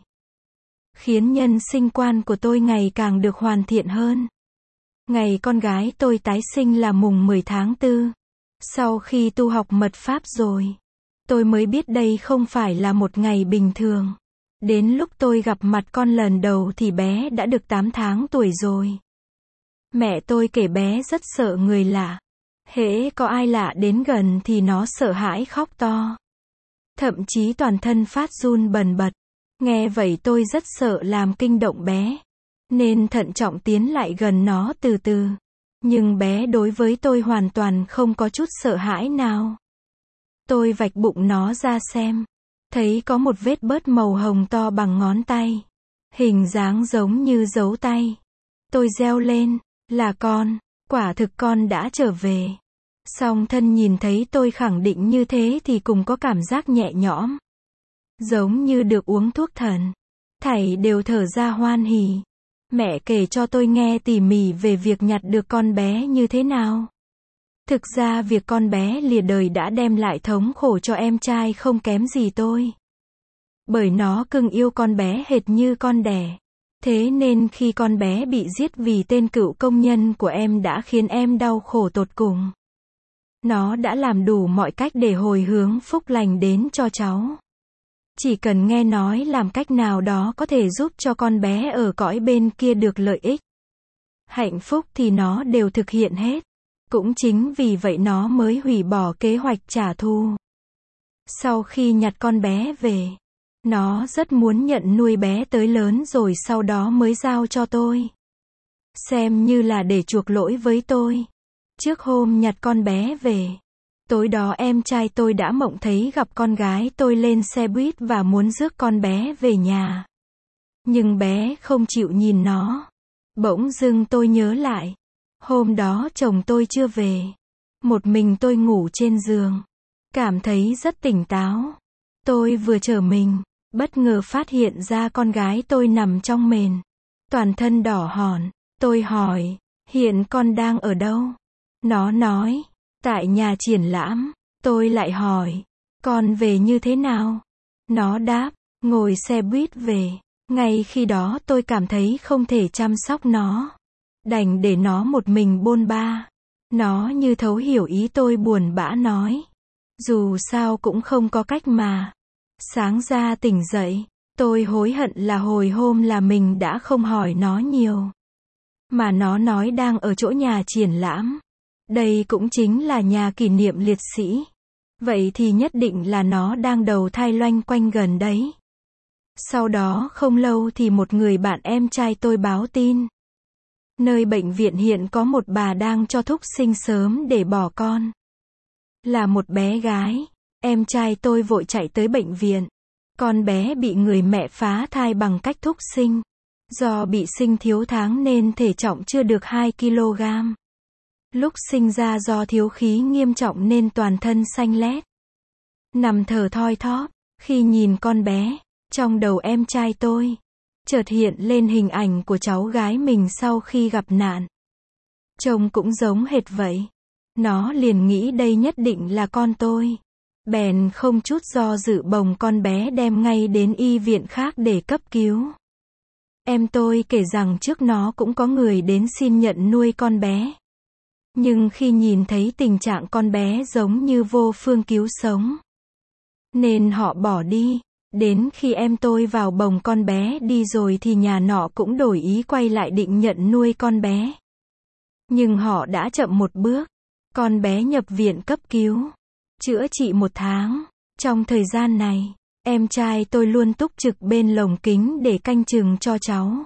khiến nhân sinh quan của tôi ngày càng được hoàn thiện hơn. Ngày con gái tôi tái sinh là mùng mười tháng tư. Sau khi tu học mật pháp rồi, tôi mới biết đây không phải là một ngày bình thường. Đến lúc tôi gặp mặt con lần đầu thì bé đã được tám tháng tuổi rồi. Mẹ tôi kể bé rất sợ người lạ. Hễ có ai lạ đến gần thì nó sợ hãi khóc to. Thậm chí toàn thân phát run bần bật. Nghe vậy tôi rất sợ làm kinh động bé, nên thận trọng tiến lại gần nó từ từ. Nhưng bé đối với tôi hoàn toàn không có chút sợ hãi nào. Tôi vạch bụng nó ra xem. Thấy có một vết bớt màu hồng to bằng ngón tay. Hình dáng giống như dấu tay. Tôi reo lên, là con, quả thực con đã trở về. Song thân nhìn thấy tôi khẳng định như thế thì cùng có cảm giác nhẹ nhõm. Giống như được uống thuốc thần. Thảy đều thở ra hoan hỉ. Mẹ kể cho tôi nghe tỉ mỉ về việc nhặt được con bé như thế nào. Thực ra việc con bé lìa đời đã đem lại thống khổ cho em trai không kém gì tôi. Bởi nó cưng yêu con bé hệt như con đẻ. Thế nên khi con bé bị giết vì tên cựu công nhân của em đã khiến em đau khổ tột cùng. Nó đã làm đủ mọi cách để hồi hướng phúc lành đến cho cháu. Chỉ cần nghe nói làm cách nào đó có thể giúp cho con bé ở cõi bên kia được lợi ích, hạnh phúc thì nó đều thực hiện hết. Cũng chính vì vậy nó mới hủy bỏ kế hoạch trả thù. Sau khi nhặt con bé về, nó rất muốn nhận nuôi bé tới lớn rồi sau đó mới giao cho tôi. Xem như là để chuộc lỗi với tôi. Trước hôm nhặt con bé về, Tối đó em trai tôi đã mộng thấy gặp con gái tôi lên xe buýt và muốn rước con bé về nhà. Nhưng bé không chịu nhìn nó. Bỗng dưng tôi nhớ lại. Hôm đó chồng tôi chưa về. Một mình tôi ngủ trên giường. Cảm thấy rất tỉnh táo. Tôi vừa trở mình, bất ngờ phát hiện ra con gái tôi nằm trong mền. Toàn thân đỏ hòn. Tôi hỏi, hiện con đang ở đâu? Nó nói, tại nhà triển lãm. Tôi lại hỏi, con về như thế nào? Nó đáp, ngồi xe buýt về. Ngay khi đó tôi cảm thấy không thể chăm sóc nó. Đành để nó một mình bôn ba. Nó như thấu hiểu ý tôi buồn bã nói. Dù sao cũng không có cách mà. Sáng ra tỉnh dậy, tôi hối hận là hồi hôm là mình đã không hỏi nó nhiều. Mà nó nói đang ở chỗ nhà triển lãm. Đây cũng chính là nhà kỷ niệm liệt sĩ. Vậy thì nhất định là nó đang đầu thai loanh quanh gần đấy. Sau đó không lâu thì một người bạn em trai tôi báo tin. Nơi bệnh viện hiện có một bà đang cho thúc sinh sớm để bỏ con. Là một bé gái. Em trai tôi vội chạy tới bệnh viện. Con bé bị người mẹ phá thai bằng cách thúc sinh. Do bị sinh thiếu tháng nên thể trọng chưa được hai ki lô gam. Lúc sinh ra do thiếu khí nghiêm trọng nên toàn thân xanh lét. Nằm thở thoi thóp. Khi nhìn con bé, trong đầu em trai tôi chợt hiện lên hình ảnh của cháu gái mình sau khi gặp nạn. Trông cũng giống hệt vậy. Nó liền nghĩ đây nhất định là con tôi. Bèn không chút do dự bồng con bé đem ngay đến y viện khác để cấp cứu. Em tôi kể rằng trước nó cũng có người đến xin nhận nuôi con bé. Nhưng khi nhìn thấy tình trạng con bé giống như vô phương cứu sống, nên họ bỏ đi. Đến khi em tôi vào bồng con bé đi rồi thì nhà nọ cũng đổi ý quay lại định nhận nuôi con bé. Nhưng họ đã chậm một bước. Con bé nhập viện cấp cứu, chữa trị một tháng. Trong thời gian này, em trai tôi luôn túc trực bên lồng kính để canh chừng cho cháu.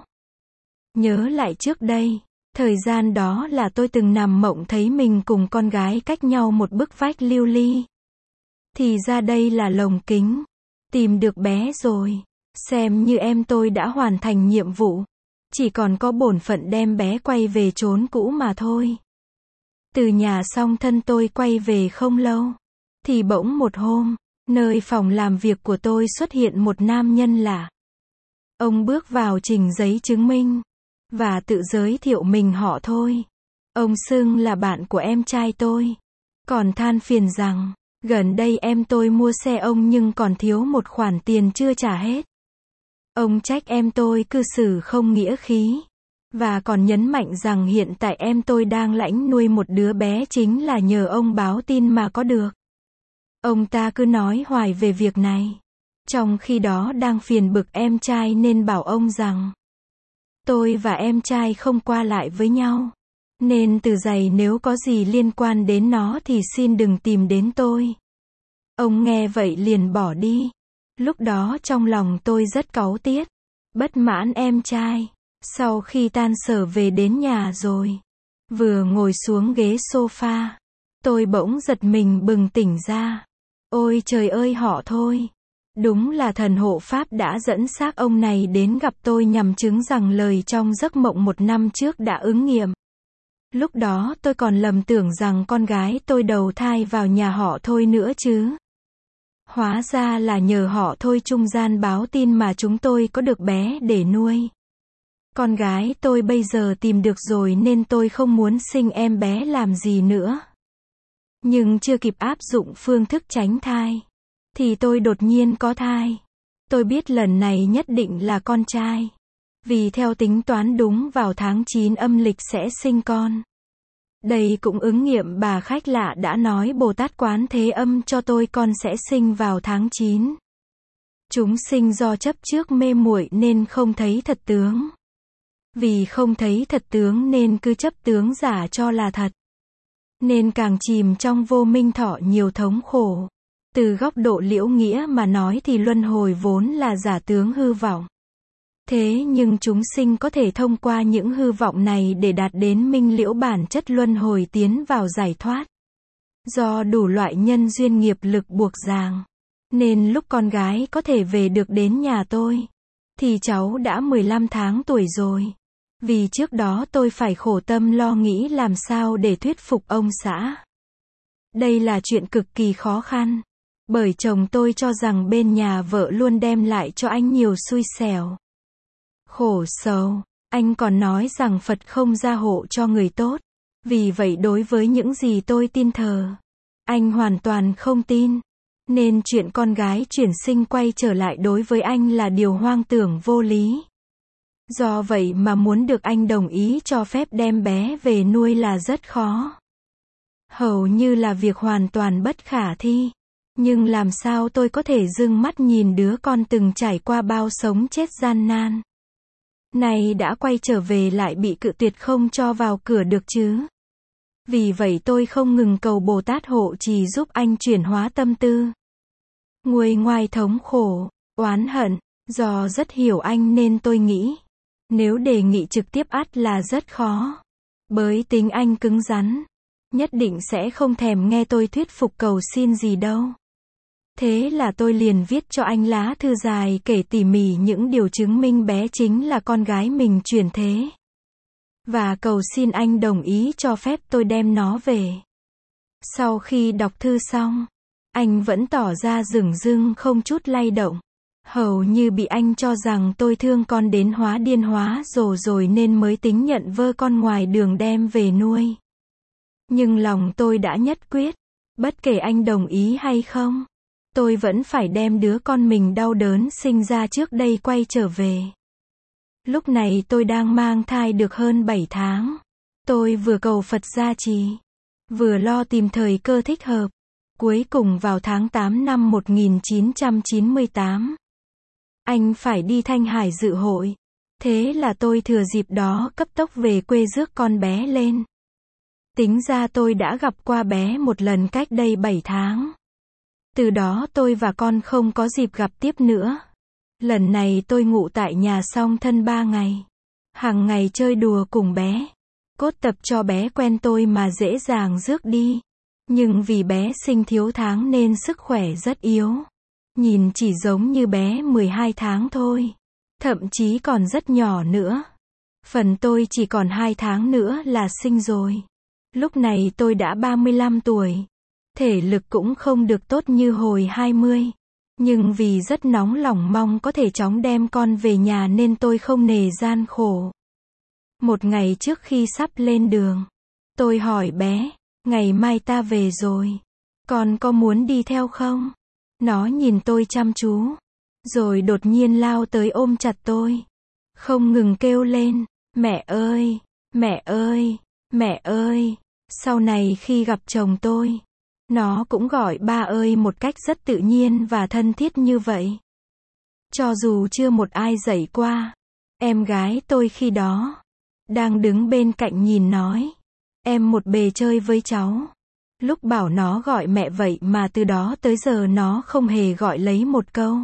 Nhớ lại trước đây, thời gian đó là tôi từng nằm mộng thấy mình cùng con gái cách nhau một bức vách lưu ly. Thì ra đây là lồng kính. Tìm được bé rồi. Xem như em tôi đã hoàn thành nhiệm vụ. Chỉ còn có bổn phận đem bé quay về chốn cũ mà thôi. Từ nhà xong thân tôi quay về không lâu. Thì bỗng một hôm, nơi phòng làm việc của tôi xuất hiện một nam nhân lạ. Ông bước vào trình giấy chứng minh. Và tự giới thiệu mình họ thôi. Ông xưng là bạn của em trai tôi. Còn than phiền rằng, gần đây em tôi mua xe ông nhưng còn thiếu một khoản tiền chưa trả hết. Ông trách em tôi cư xử không nghĩa khí. Và còn nhấn mạnh rằng hiện tại em tôi đang lãnh nuôi một đứa bé chính là nhờ ông báo tin mà có được. Ông ta cứ nói hoài về việc này. Trong khi đó đang phiền bực em trai nên bảo ông rằng, tôi và em trai không qua lại với nhau. Nên từ giày nếu có gì liên quan đến nó thì xin đừng tìm đến tôi. Ông nghe vậy liền bỏ đi. Lúc đó trong lòng tôi rất cáu tiết, bất mãn em trai. Sau khi tan sở về đến nhà rồi, vừa ngồi xuống ghế sofa, tôi bỗng giật mình bừng tỉnh ra. Ôi trời ơi họ thôi. Đúng là thần hộ pháp đã dẫn xác ông này đến gặp tôi nhằm chứng rằng lời trong giấc mộng một năm trước đã ứng nghiệm. Lúc đó tôi còn lầm tưởng rằng con gái tôi đầu thai vào nhà họ Thôi nữa chứ. Hóa ra là nhờ họ Thôi trung gian báo tin mà chúng tôi có được bé để nuôi. Con gái tôi bây giờ tìm được rồi nên tôi không muốn sinh em bé làm gì nữa. Nhưng chưa kịp áp dụng phương thức tránh thai, thì tôi đột nhiên có thai. Tôi biết lần này nhất định là con trai. Vì theo tính toán đúng vào tháng chín âm lịch sẽ sinh con. Đây cũng ứng nghiệm bà khách lạ đã nói Bồ Tát Quán Thế Âm cho tôi con sẽ sinh vào tháng chín. Chúng sinh do chấp trước mê muội nên không thấy thật tướng. Vì không thấy thật tướng nên cứ chấp tướng giả cho là thật. Nên càng chìm trong vô minh thọ nhiều thống khổ. Từ góc độ liễu nghĩa mà nói thì luân hồi vốn là giả tướng hư vọng. Thế nhưng chúng sinh có thể thông qua những hư vọng này để đạt đến minh liễu bản chất luân hồi tiến vào giải thoát. Do đủ loại nhân duyên nghiệp lực buộc ràng, nên lúc con gái có thể về được đến nhà tôi, thì cháu đã mười lăm tháng tuổi rồi. Vì trước đó tôi phải khổ tâm lo nghĩ làm sao để thuyết phục ông xã. Đây là chuyện cực kỳ khó khăn. Bởi chồng tôi cho rằng bên nhà vợ luôn đem lại cho anh nhiều xui xẻo, khổ sầu. Anh còn nói rằng Phật không gia hộ cho người tốt. Vì vậy đối với những gì tôi tin thờ, anh hoàn toàn không tin. Nên chuyện con gái chuyển sinh quay trở lại đối với anh là điều hoang tưởng vô lý. Do vậy mà muốn được anh đồng ý cho phép đem bé về nuôi là rất khó. Hầu như là việc hoàn toàn bất khả thi. Nhưng làm sao tôi có thể dưng mắt nhìn đứa con từng trải qua bao sống chết gian nan, này đã quay trở về lại bị cự tuyệt không cho vào cửa được chứ? Vì vậy tôi không ngừng cầu Bồ Tát hộ trì giúp anh chuyển hóa tâm tư. Nguôi ngoai thống khổ, oán hận, do rất hiểu anh nên tôi nghĩ, nếu đề nghị trực tiếp ắt là rất khó. Bởi tính anh cứng rắn, nhất định sẽ không thèm nghe tôi thuyết phục cầu xin gì đâu. Thế là tôi liền viết cho anh lá thư dài kể tỉ mỉ những điều chứng minh bé chính là con gái mình chuyển thế. Và cầu xin anh đồng ý cho phép tôi đem nó về. Sau khi đọc thư xong, anh vẫn tỏ ra dửng dưng không chút lay động. Hầu như bị anh cho rằng tôi thương con đến hóa điên hóa rồ rồi nên mới tính nhận vơ con ngoài đường đem về nuôi. Nhưng lòng tôi đã nhất quyết, bất kể anh đồng ý hay không, tôi vẫn phải đem đứa con mình đau đớn sinh ra trước đây quay trở về. Lúc này tôi đang mang thai được hơn bảy tháng. Tôi vừa cầu Phật gia trì, vừa lo tìm thời cơ thích hợp. Cuối cùng vào tháng tám năm một nghìn chín trăm chín mươi tám, anh phải đi Thanh Hải dự hội. Thế là tôi thừa dịp đó cấp tốc về quê rước con bé lên. Tính ra tôi đã gặp qua bé một lần cách đây bảy tháng. Từ đó tôi và con không có dịp gặp tiếp nữa. Lần này tôi ngụ tại nhà song thân ba ngày. Hàng ngày chơi đùa cùng bé. Cốt tập cho bé quen tôi mà dễ dàng rước đi. Nhưng vì bé sinh thiếu tháng nên sức khỏe rất yếu. Nhìn chỉ giống như bé mười hai tháng thôi. Thậm chí còn rất nhỏ nữa. Phần tôi chỉ còn hai tháng nữa là sinh rồi. Lúc này tôi đã ba mươi lăm tuổi. Thể lực cũng không được tốt như hồi hai mươi. Nhưng vì rất nóng lòng mong có thể chóng đem con về nhà nên tôi không nề gian khổ. Một ngày trước khi sắp lên đường, tôi hỏi bé, ngày mai ta về rồi. Con có muốn đi theo không? Nó nhìn tôi chăm chú. Rồi đột nhiên lao tới ôm chặt tôi. Không ngừng kêu lên, mẹ ơi, mẹ ơi, mẹ ơi. Sau này khi gặp chồng tôi, nó cũng gọi ba ơi một cách rất tự nhiên và thân thiết như vậy. Cho dù chưa một ai dạy qua. Em gái tôi khi đó đang đứng bên cạnh nhìn nói, em một bề chơi với cháu. Lúc bảo nó gọi mẹ vậy mà từ đó tới giờ nó không hề gọi lấy một câu.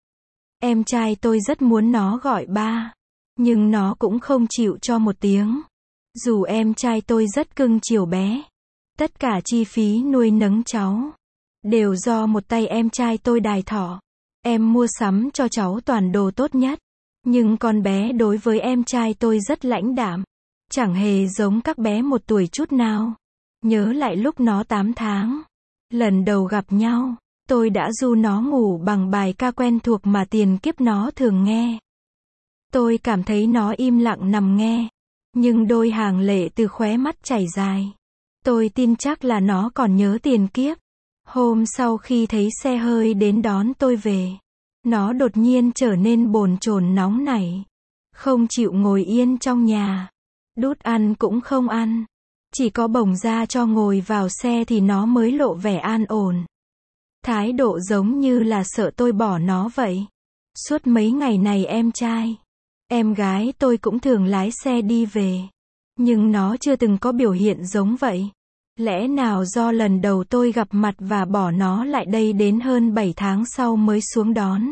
Em trai tôi rất muốn nó gọi ba, nhưng nó cũng không chịu cho một tiếng. Dù em trai tôi rất cưng chiều bé. Tất cả chi phí nuôi nấng cháu đều do một tay em trai tôi đài thọ. Em mua sắm cho cháu toàn đồ tốt nhất. Nhưng con bé đối với em trai tôi rất lãnh đạm. Chẳng hề giống các bé một tuổi chút nào. Nhớ lại lúc nó tám tháng. Lần đầu gặp nhau, tôi đã ru nó ngủ bằng bài ca quen thuộc mà tiền kiếp nó thường nghe. Tôi cảm thấy nó im lặng nằm nghe. Nhưng đôi hàng lệ từ khóe mắt chảy dài. Tôi tin chắc là nó còn nhớ tiền kiếp. Hôm sau khi thấy xe hơi đến đón tôi về, nó đột nhiên trở nên bồn chồn nóng nảy. Không chịu ngồi yên trong nhà. Đút ăn cũng không ăn. Chỉ có bồng ra cho ngồi vào xe thì nó mới lộ vẻ an ổn. Thái độ giống như là sợ tôi bỏ nó vậy. Suốt mấy ngày này em trai, em gái tôi cũng thường lái xe đi về. Nhưng nó chưa từng có biểu hiện giống vậy. Lẽ nào do lần đầu tôi gặp mặt và bỏ nó lại đây đến hơn bảy tháng sau mới xuống đón,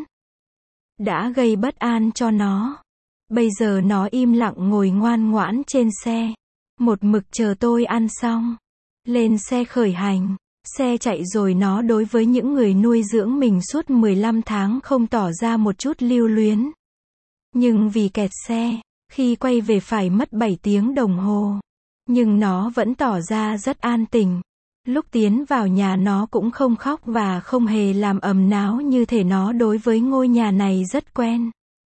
đã gây bất an cho nó. Bây giờ nó im lặng ngồi ngoan ngoãn trên xe. Một mực chờ tôi ăn xong. Lên xe khởi hành. xe chạy rồi nó đối với những người nuôi dưỡng mình suốt mười lăm tháng không tỏ ra một chút lưu luyến. Nhưng vì kẹt xe, khi quay về phải mất bảy tiếng đồng hồ. Nhưng nó vẫn tỏ ra rất an tĩnh. Lúc tiến vào nhà nó cũng không khóc và không hề làm ầm náo như thể nó đối với ngôi nhà này rất quen.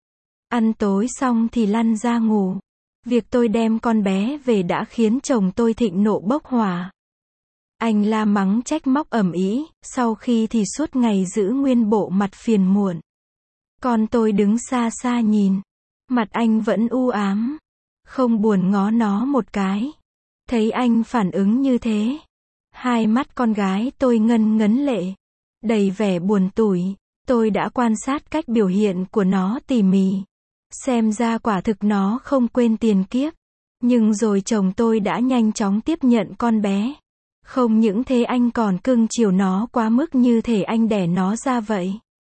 Ăn tối xong thì lăn ra ngủ. Việc tôi đem con bé về đã khiến chồng tôi thịnh nộ bốc hỏa. Anh la mắng trách móc ầm ĩ, sau khi thì suốt ngày giữ nguyên bộ mặt phiền muộn. Con tôi đứng xa xa nhìn. Mặt anh vẫn u ám. Không buồn ngó nó một cái. Thấy anh phản ứng như thế. Hai mắt con gái tôi ngân ngấn lệ. Đầy vẻ buồn tủi. Tôi đã quan sát cách biểu hiện của nó tỉ mỉ. Xem ra quả thực nó không quên tiền kiếp. Nhưng rồi chồng tôi đã nhanh chóng tiếp nhận con bé. Không những thế anh còn cưng chiều nó quá mức như thể anh đẻ nó ra vậy.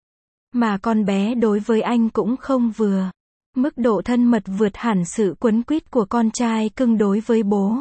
Mà con bé đối với anh cũng không vừa. Mức độ thân mật vượt hẳn sự quấn quýt của con trai cưng đối với bố.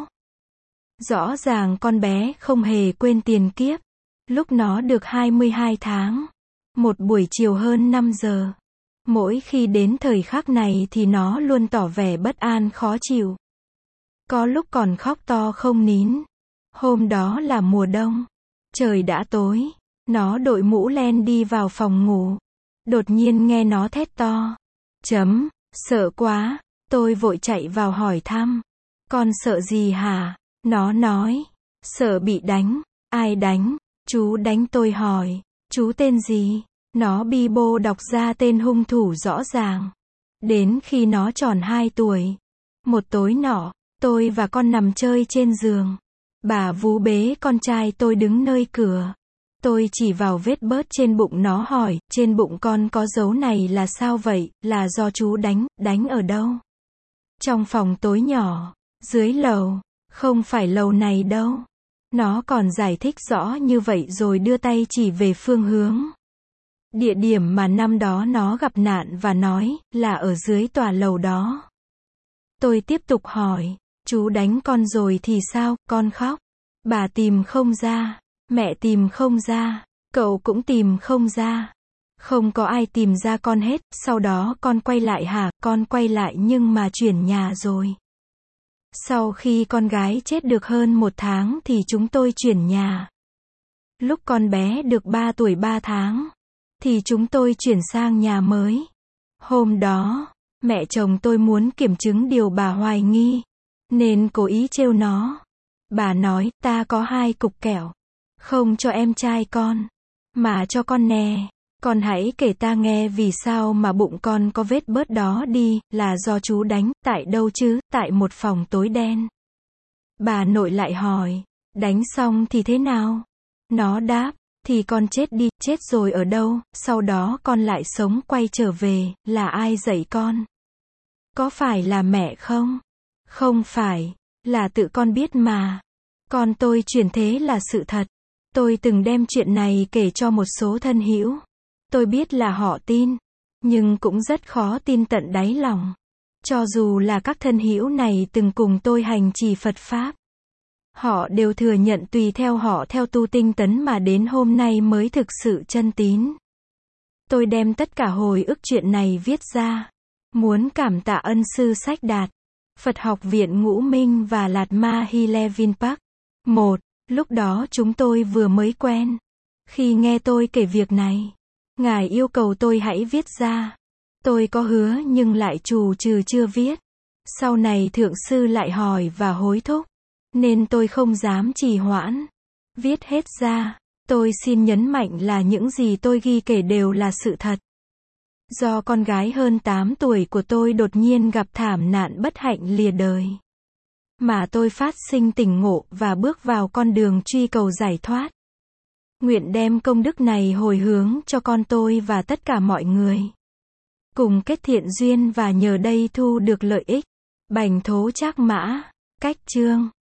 Rõ ràng con bé không hề quên tiền kiếp. Lúc nó được hai mươi hai tháng. Một buổi chiều hơn năm giờ. Mỗi khi đến thời khắc này thì nó luôn tỏ vẻ bất an khó chịu. Có lúc còn khóc to không nín. Hôm đó là mùa đông. Trời đã tối. Nó đội mũ len đi vào phòng ngủ. Đột nhiên nghe nó thét to. Chấm, sợ quá. Tôi vội chạy vào hỏi thăm. Con sợ gì hả? Nó nói. Sợ bị đánh. Ai đánh? Chú đánh tôi hỏi. Chú tên gì? Nó bi bô đọc ra tên hung thủ rõ ràng. Đến khi nó tròn hai tuổi. Một tối nọ, tôi và con nằm chơi trên giường. Bà vú bế con trai tôi đứng nơi cửa. Tôi chỉ vào vết bớt trên bụng nó hỏi, trên bụng con có dấu này là sao vậy, là do chú đánh, đánh ở đâu? Trong phòng tối nhỏ, dưới lầu, không phải lầu này đâu. Nó còn giải thích rõ như vậy rồi đưa tay chỉ về phương hướng. Địa điểm mà năm đó nó gặp nạn và nói, là ở dưới tòa lầu đó. Tôi tiếp tục hỏi, chú đánh con rồi thì sao, con khóc. Bà tìm không ra, mẹ tìm không ra, cậu cũng tìm không ra. Không có ai tìm ra con hết, sau đó con quay lại hả, con quay lại nhưng mà chuyển nhà rồi. Sau khi con gái chết được hơn một tháng thì chúng tôi chuyển nhà. Lúc con bé được ba tuổi ba tháng, thì chúng tôi chuyển sang nhà mới. Hôm đó, mẹ chồng tôi muốn kiểm chứng điều bà hoài nghi, nên cố ý trêu nó. Bà nói, ta có hai cục kẹo. Không cho em trai con, mà cho con nè. Con hãy kể ta nghe vì sao mà bụng con có vết bớt đó đi, là do chú đánh, tại đâu chứ, tại một phòng tối đen. Bà nội lại hỏi, đánh xong thì thế nào? Nó đáp, thì con chết đi, chết rồi ở đâu, sau đó con lại sống quay trở về, là ai dạy con? Có phải là mẹ không? Không phải, là tự con biết mà. Con tôi chuyển thế là sự thật. Tôi từng đem chuyện này kể cho một số thân hữu. Tôi biết là họ tin, nhưng cũng rất khó tin tận đáy lòng. Cho dù là các thân hữu này từng cùng tôi hành trì Phật Pháp. Họ đều thừa nhận tùy theo họ theo tu tinh tấn mà đến hôm nay mới thực sự chân tín. Tôi đem tất cả hồi ức chuyện này viết ra. Muốn cảm tạ ân sư Sách Đạt, Phật học viện Ngũ Minh và Lạt Ma Hile Vinpark. Một. Lúc đó chúng tôi vừa mới quen. Khi nghe tôi kể việc này, Ngài yêu cầu tôi hãy viết ra. Tôi có hứa nhưng lại trù trừ chưa viết. Sau này thượng sư lại hỏi và hối thúc, nên tôi không dám trì hoãn. Viết hết ra. Tôi xin nhấn mạnh là những gì tôi ghi kể đều là sự thật. Do con gái hơn tám tuổi của tôi đột nhiên gặp thảm nạn bất hạnh lìa đời, mà tôi phát sinh tỉnh ngộ và bước vào con đường truy cầu giải thoát. Nguyện đem công đức này hồi hướng cho con tôi và tất cả mọi người. Cùng kết thiện duyên và nhờ đây thu được lợi ích. Bành Thố Trác Mã. Cách chương